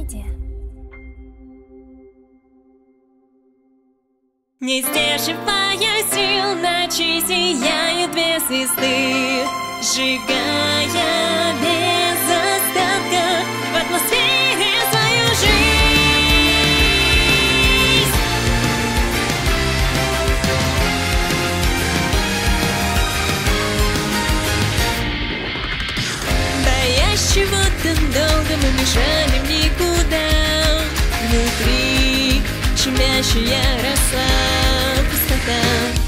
Медиа. Не сдерживая сил, ночи сияют две звезды, сжигая без остатка в атмосфере свою жизнь. Боясь чего-то долго, мы бежали в никуда. Внутри щемящая роса пустота.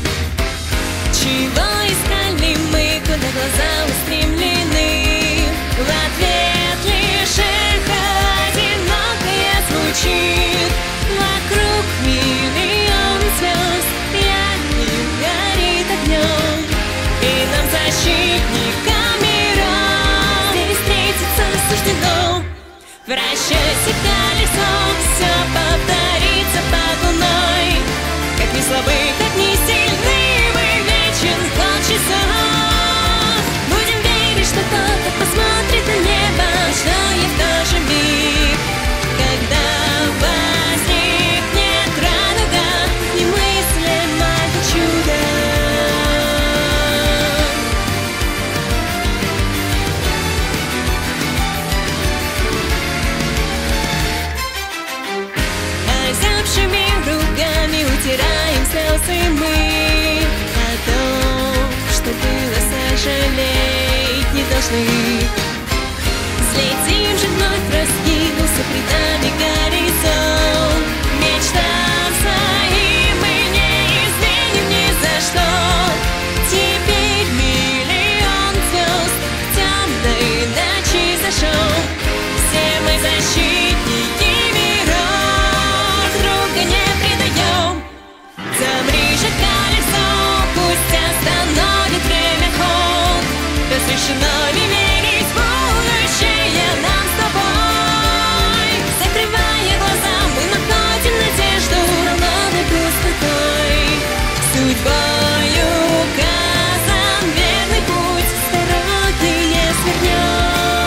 Чего искали мы, куда глаза устремлены? В ответ лишь эхо одинокое звучит. Вокруг миллион звезд, ярким горит огнем. И нам, защитникам миров, здесь встретиться суждено. Вращайся колесом, все повторится под луной. Как ни слабы, как ни сильны, мы вечен ход часов. Будем верить, что кто-то посмотрит на небо, что и в тот же миг, когда возникнет радуга, немыслимое чудо. Озябшими руками утираем слезы мы о том, что было, сожалеть не должны. Взлетим же вновь, раскинулся пред нами горизонт. Мечтам своим мы не изменим ни за что. Теперь миллион звезд в темной ночи зажжем. Все мы защитники миров, друга не предаем. Замри же колесо, пусть остановит время ход. Разрешено ли верить в будущее нам с тобой? Закрывая глаза, мы находим надежду новой пустотой. Судьбою указан верный путь, с дороги не свернем.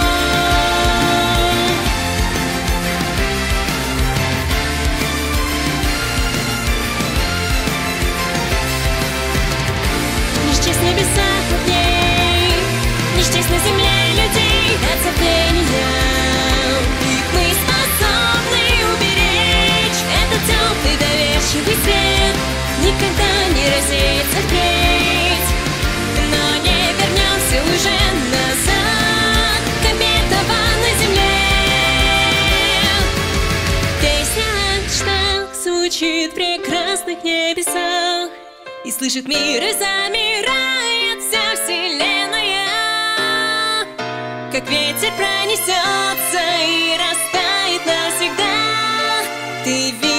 Не счесть небеса огней, не счесть на земле людей от забвения. Их мы способны уберечь. Этот теплый доверчивый свет никогда не рассеется впредь. Но не вернемся уже назад к обетованной земле. Песня что звучит в прекрасных небесах, и слышит мир, и замирает вся вселенная. Как ветер пронесется и растает навсегда. Ты